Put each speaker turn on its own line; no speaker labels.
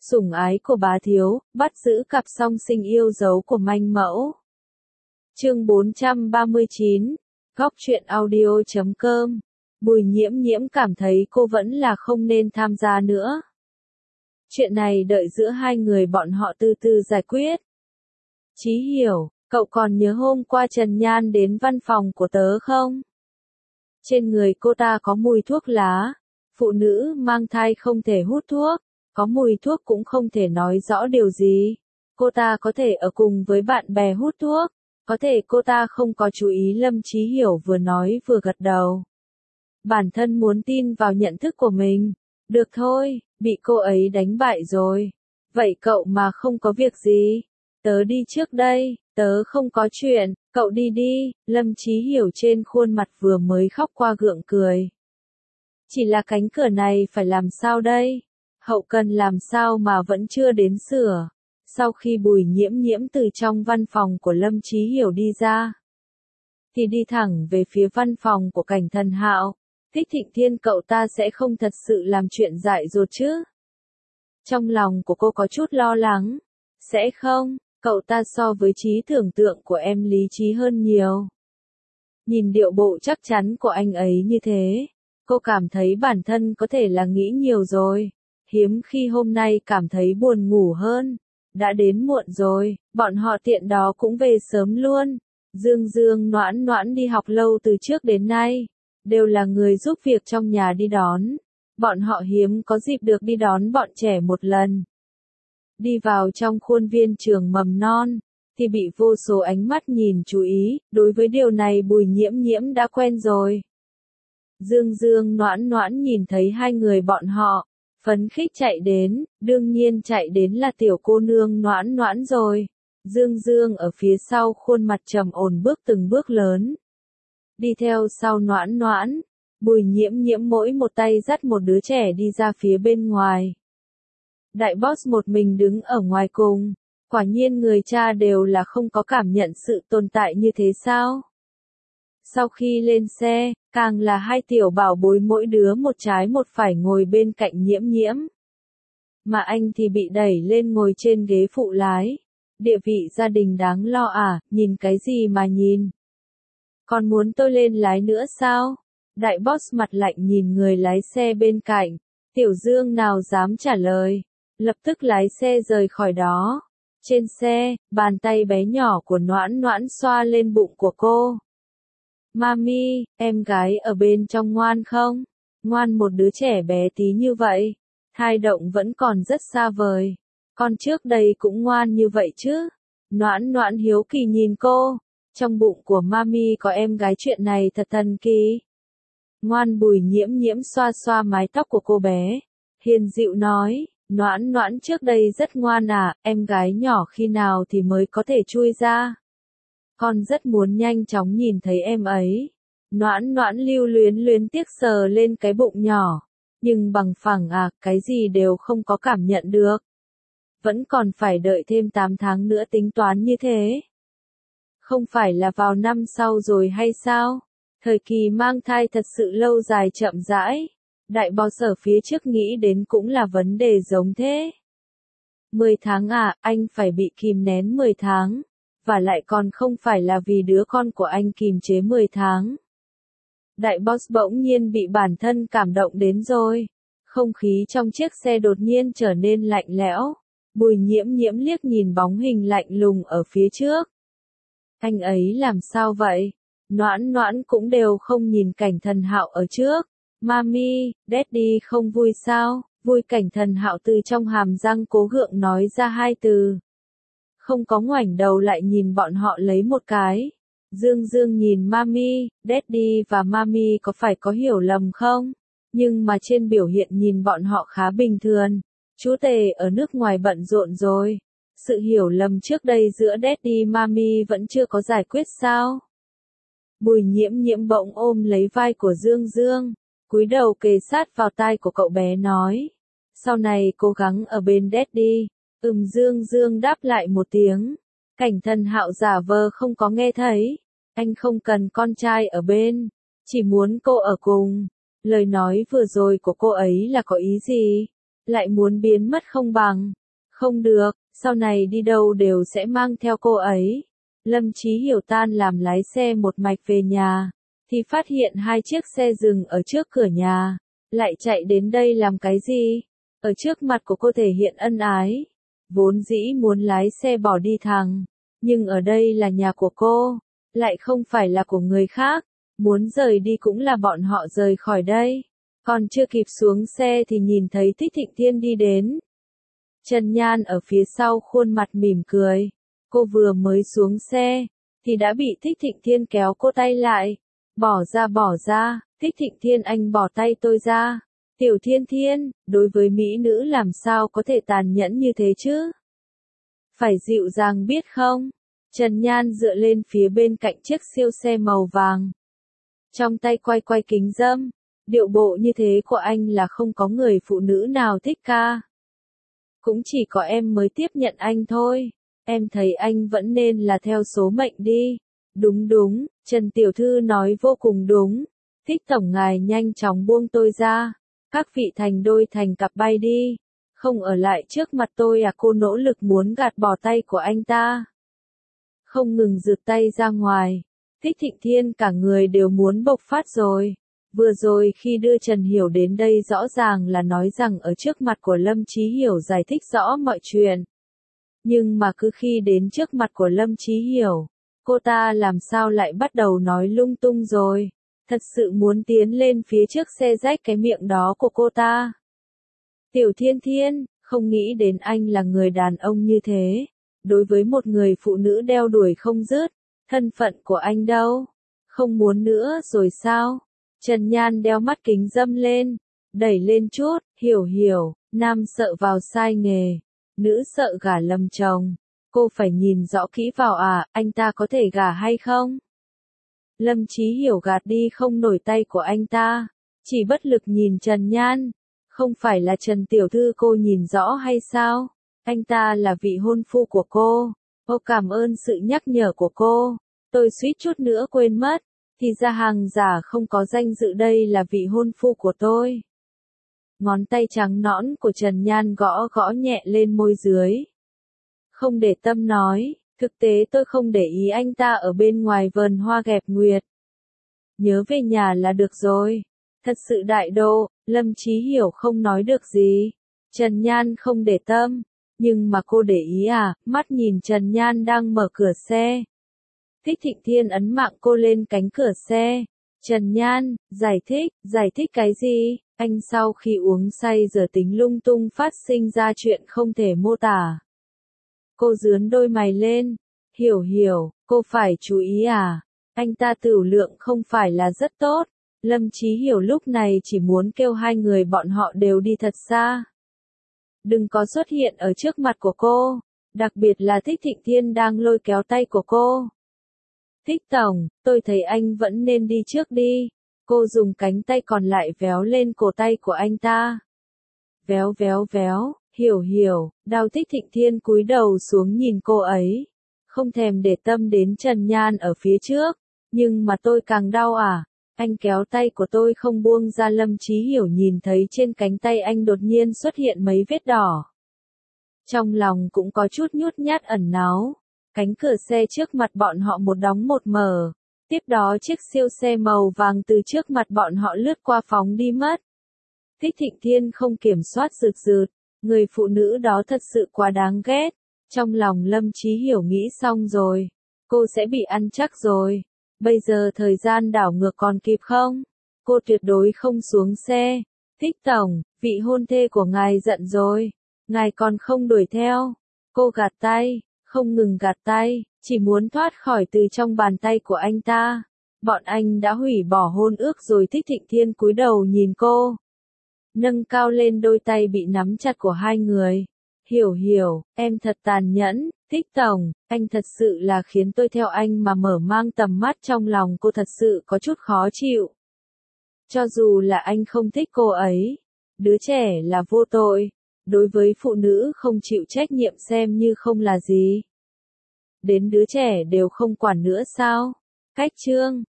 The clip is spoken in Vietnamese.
Sủng ái của bá thiếu, bắt giữ cặp song sinh yêu dấu của manh mẫu. Chương 439, Góc truyện audio.com. Bùi Nhiễm Nhiễm cảm thấy cô vẫn là không nên tham gia nữa. Chuyện này đợi giữa hai người bọn họ từ từ giải quyết. Chí Hiểu, cậu còn nhớ hôm qua Trần Nhan đến văn phòng của tớ không? Trên người cô ta có mùi thuốc lá. Phụ nữ mang thai không thể hút thuốc, có mùi thuốc cũng không thể nói rõ điều gì. Cô ta có thể ở cùng với bạn bè hút thuốc, có thể cô ta không có chú ý. Lâm Chí Hiểu vừa nói vừa gật đầu. Bản thân muốn tin vào nhận thức của mình. Được thôi, bị cô ấy đánh bại rồi. Vậy cậu mà không có việc gì. Tớ đi trước đây, tớ không có chuyện, cậu đi đi. Lâm Chí Hiểu trên khuôn mặt vừa mới khóc qua gượng cười. Chỉ là cánh cửa này phải làm sao đây? Hậu cần làm sao mà vẫn chưa đến sửa? Sau khi Bùi Nhiễm Nhiễm từ trong văn phòng của Lâm Chí Hiểu đi ra, thì đi thẳng về phía văn phòng của Cảnh Thần Hạo. Thích Thịnh Thiên cậu ta sẽ không thật sự làm chuyện dại dột chứ? Trong lòng của cô có chút lo lắng. Sẽ không, cậu ta so với trí tưởng tượng của em lý trí hơn nhiều. Nhìn điệu bộ chắc chắn của anh ấy như thế, cô cảm thấy bản thân có thể là nghĩ nhiều rồi. Hiếm khi hôm nay cảm thấy buồn ngủ hơn. Đã đến muộn rồi, bọn họ tiện đó cũng về sớm luôn. Dương Dương Noãn Noãn đi học lâu từ trước đến nay, đều là người giúp việc trong nhà đi đón. Bọn họ hiếm có dịp được đi đón bọn trẻ một lần. Đi vào trong khuôn viên trường mầm non, thì bị vô số ánh mắt nhìn chú ý. Đối với điều này Bùi Nhiễm Nhiễm đã quen rồi. Dương Dương Noãn Noãn nhìn thấy hai người bọn họ, phấn khích chạy đến. Đương nhiên chạy đến là tiểu cô nương Noãn Noãn rồi. Dương Dương ở phía sau khuôn mặt trầm ổn bước từng bước lớn. Đi theo sau Noãn Noãn, Bùi Nhiễm Nhiễm mỗi một tay dắt một đứa trẻ đi ra phía bên ngoài. Đại boss một mình đứng ở ngoài cùng. Quả nhiên người cha đều là không có cảm nhận sự tồn tại như thế sao? Sau khi lên xe, càng là hai tiểu bảo bối mỗi đứa một trái một phải ngồi bên cạnh Nhiễm Nhiễm. Mà anh thì bị đẩy lên ngồi trên ghế phụ lái. Địa vị gia đình đáng lo à, nhìn cái gì mà nhìn? Còn muốn tôi lên lái nữa sao? Đại boss mặt lạnh nhìn người lái xe bên cạnh. Tiểu Dương nào dám trả lời, lập tức lái xe rời khỏi đó. Trên xe, bàn tay bé nhỏ của Noãn Noãn xoa lên bụng của cô. Mami, em gái ở bên trong ngoan không? Ngoan một đứa trẻ bé tí như vậy. Thai động vẫn còn rất xa vời. Con trước đây cũng ngoan như vậy chứ? Noãn Noãn hiếu kỳ nhìn cô. Trong bụng của Mami có em gái, chuyện này thật thần kỳ. Ngoan. Bùi Nhiễm Nhiễm xoa xoa mái tóc của cô bé. Hiền dịu nói, Noãn Noãn trước đây rất ngoan à, em gái nhỏ khi nào thì mới có thể chui ra? Con rất muốn nhanh chóng nhìn thấy em ấy. Noãn Noãn lưu luyến tiếc sờ lên cái bụng nhỏ. Nhưng bằng phẳng à, cái gì đều không có cảm nhận được. Vẫn còn phải đợi thêm 8 tháng nữa tính toán như thế. Không phải là vào năm sau rồi hay sao? Thời kỳ mang thai thật sự lâu dài chậm rãi. Đại boss ở phía trước nghĩ đến cũng là vấn đề giống thế. 10 tháng à, anh phải bị kìm nén 10 tháng. Và lại còn không phải là vì đứa con của anh kìm chế 10 tháng. Đại boss bỗng nhiên bị bản thân cảm động đến rồi. Không khí trong chiếc xe đột nhiên trở nên lạnh lẽo. Bùi Nhiễm Nhiễm liếc nhìn bóng hình lạnh lùng ở phía trước. Anh ấy làm sao vậy? Noãn Noãn cũng đều không nhìn Cảnh Thần Hạo ở trước. Mami, Daddy không vui sao? Vui. Cảnh Thần Hạo từ trong hàm răng cố gượng nói ra hai từ. Không có ngoảnh đầu lại nhìn bọn họ lấy một cái. Dương Dương nhìn Mami, Daddy và Mami có phải có hiểu lầm không? Nhưng mà trên biểu hiện nhìn bọn họ khá bình thường. Chú Tề ở nước ngoài bận rộn rồi. Sự hiểu lầm trước đây giữa Daddy Mami vẫn chưa có giải quyết sao? Bùi Nhiễm Nhiễm bỗng ôm lấy vai của Dương Dương, cúi đầu kề sát vào tai của cậu bé nói. Sau này cố gắng ở bên Daddy. Dương Dương đáp lại một tiếng. Cảnh Thần Hạo giả vờ không có nghe thấy. Anh không cần con trai ở bên, chỉ muốn cô ở cùng. Lời nói vừa rồi của cô ấy là có ý gì? lại muốn biến mất không bằng. Không được, sau này đi đâu đều sẽ mang theo cô ấy. Lâm Chí Hiểu tan làm lái xe một mạch về nhà, thì phát hiện hai chiếc xe dừng ở trước cửa nhà. Lại chạy đến đây làm cái gì? Ở trước mặt của cô thể hiện ân ái. Vốn dĩ muốn lái xe bỏ đi thẳng, nhưng ở đây là nhà của cô, lại không phải là của người khác. Muốn rời đi cũng là bọn họ rời khỏi đây. Còn chưa kịp xuống xe thì nhìn thấy Thích Thịnh Thiên đi đến. Trần Nhan ở phía sau khuôn mặt mỉm cười. Cô vừa mới xuống xe, thì đã bị Thích Thịnh Thiên kéo cô tay lại. Bỏ ra, Thích Thịnh Thiên anh bỏ tay tôi ra. Tiểu Thiên Thiên, đối với mỹ nữ làm sao có thể tàn nhẫn như thế chứ? Phải dịu dàng biết không? Trần Nhan dựa lên phía bên cạnh chiếc siêu xe màu vàng. Trong tay quay kính râm. Điệu bộ như thế của anh là không có người phụ nữ nào thích ca. Cũng chỉ có em mới tiếp nhận anh thôi. Em thấy anh vẫn nên là theo số mệnh đi. Đúng, Trần Tiểu Thư nói vô cùng đúng. Thích tổng ngài nhanh chóng buông tôi ra. Các vị thành đôi thành cặp bay đi. Không ở lại trước mặt tôi à? Cô nỗ lực muốn gạt bỏ tay của anh ta. Không ngừng giựt tay ra ngoài. Thích Thịnh Thiên cả người đều muốn bộc phát rồi. Vừa rồi khi đưa Trần Hiểu đến đây rõ ràng là nói rằng ở trước mặt của Lâm Chí Hiểu giải thích rõ mọi chuyện. Nhưng mà cứ khi đến trước mặt của Lâm Chí Hiểu, cô ta làm sao lại bắt đầu nói lung tung rồi. Thật sự muốn tiến lên phía trước xe rách cái miệng đó của cô ta. Tiểu Thiên Thiên, không nghĩ đến anh là người đàn ông như thế. Đối với một người phụ nữ đeo đuổi không dứt, thân phận của anh đâu? Không muốn nữa rồi sao? Trần Nhan đeo mắt kính râm lên, đẩy lên chút, hiểu, nam sợ vào sai nghề, nữ sợ gả lầm chồng. Cô phải nhìn rõ kỹ vào à, anh ta có thể gả hay không? Lâm Chí Hiểu gạt đi không nổi tay của anh ta, chỉ bất lực nhìn Trần Nhan. Không phải là Trần Tiểu Thư cô nhìn rõ hay sao? Anh ta là vị hôn phu của cô. Ô cảm ơn sự nhắc nhở của cô. Tôi suýt chút nữa quên mất. Thì ra hàng giả không có danh dự đây là vị hôn phu của tôi. Ngón tay trắng nõn của Trần Nhan gõ nhẹ lên môi dưới. Không để tâm nói, thực tế tôi không để ý anh ta ở bên ngoài vườn hoa gẹp nguyệt. Nhớ về nhà là được rồi. Thật sự đại độ, Lâm Chí Hiểu không nói được gì. Trần Nhan không để tâm, nhưng mà cô để ý à, mắt nhìn Trần Nhan đang mở cửa xe. Thích Thịnh Thiên ấn mạng cô lên cánh cửa xe. Trần Nhan, giải thích cái gì? Anh sau khi uống say giờ tính lung tung phát sinh ra chuyện không thể mô tả. Cô dướn đôi mày lên. Hiểu, cô phải chú ý à? Anh ta tửu lượng không phải là rất tốt. Lâm Chí Hiểu lúc này chỉ muốn kêu hai người bọn họ đều đi thật xa. Đừng có xuất hiện ở trước mặt của cô. Đặc biệt là Thích Thịnh Thiên đang lôi kéo tay của cô. Thích tổng, tôi thấy anh vẫn nên đi trước đi. Cô dùng cánh tay còn lại véo lên cổ tay của anh ta. Véo, hiểu, Đào Thích Thịnh Thiên cúi đầu xuống nhìn cô ấy. Không thèm để tâm đến Trần Nhan ở phía trước. Nhưng mà tôi càng đau à. Anh kéo tay của tôi không buông ra. Lâm Chí Hiểu nhìn thấy trên cánh tay anh đột nhiên xuất hiện mấy vết đỏ. Trong lòng cũng có chút nhút nhát ẩn náu. Cánh cửa xe trước mặt bọn họ một đóng một mở. Tiếp đó chiếc siêu xe màu vàng từ trước mặt bọn họ lướt qua phóng đi mất. Thích Thịnh Thiên không kiểm soát rượt. Người phụ nữ đó thật sự quá đáng ghét. Trong lòng Lâm Chí Hiểu nghĩ xong rồi. Cô sẽ bị ăn chắc rồi. Bây giờ thời gian đảo ngược còn kịp không? Cô tuyệt đối không xuống xe. Thích tổng, vị hôn thê của ngài giận rồi. Ngài còn không đuổi theo. Cô gạt tay, không ngừng gạt tay, chỉ muốn thoát khỏi từ trong bàn tay của anh ta. Bọn anh đã hủy bỏ hôn ước rồi. Thích Thịnh Thiên cúi đầu nhìn cô. Nâng cao lên đôi tay bị nắm chặt của hai người. Hiểu, em thật tàn nhẫn. Thích tổng, anh thật sự là khiến tôi theo anh mà mở mang tầm mắt. Trong lòng cô thật sự có chút khó chịu. Cho dù là anh không thích cô ấy, đứa trẻ là vô tội. Đối với phụ nữ không chịu trách nhiệm xem như không là gì. Đến đứa trẻ đều không quản nữa sao? Cách chương